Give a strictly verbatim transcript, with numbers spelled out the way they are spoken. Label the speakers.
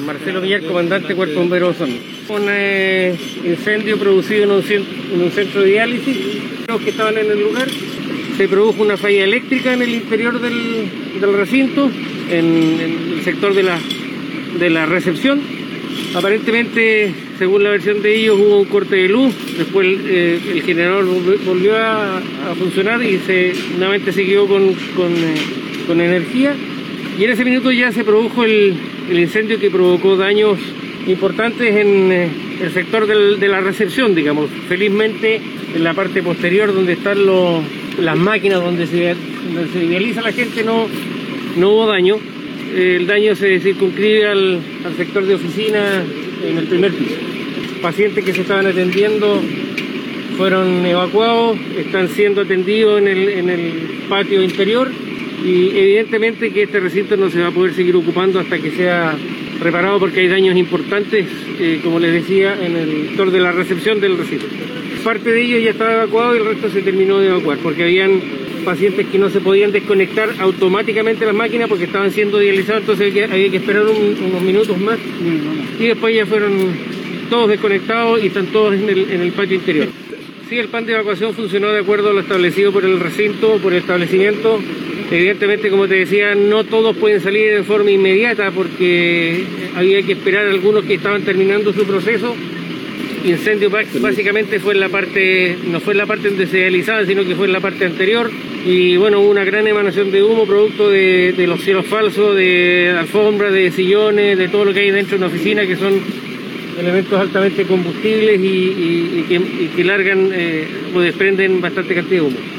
Speaker 1: Marcelo Villar, comandante Cuerpo Bombero Osorno. Un eh, incendio producido en un, en un centro de diálisis. Los que estaban en el lugar, se produjo una falla eléctrica en el interior del, del recinto, en, en el sector de la, de la recepción. Aparentemente, según la versión de ellos, hubo un corte de luz. Después eh, el generador volvió a, a funcionar y se nuevamente siguió con, con, eh, con energía. Y en ese minuto ya se produjo el, el incendio que provocó daños importantes en eh, el sector del, de la recepción, digamos. Felizmente, en la parte posterior donde están los, las máquinas donde se, donde se dializa la gente no, no hubo daño. Eh, el daño se circunscribe al, al sector de oficina en el primer piso. Pacientes que se estaban atendiendo fueron evacuados, están siendo atendidos en el, en el patio interior. Y evidentemente que este recinto no se va a poder seguir ocupando hasta que sea reparado porque hay daños importantes, eh, como les decía, en el sector de la recepción del recinto. Parte de ellos ya estaba evacuado y el resto se terminó de evacuar porque habían pacientes que no se podían desconectar automáticamente las máquinas porque estaban siendo dializados, entonces había que, había que esperar un, unos minutos más y después ya fueron todos desconectados y están todos en el, en el patio interior. Sí, el plan de evacuación funcionó de acuerdo a lo establecido por el recinto, por el establecimiento. Evidentemente, como te decía, no todos pueden salir de forma inmediata porque había que esperar a algunos que estaban terminando su proceso. Incendio básicamente fue en la parte, no fue en la parte donde se dializaban, sino que fue en la parte anterior. Y bueno, hubo una gran emanación de humo producto de, de los cielos falsos, de alfombras, de sillones, de todo lo que hay dentro de una oficina, que son elementos altamente combustibles y, y, y, que, y que largan eh, o desprenden bastante cantidad de humo.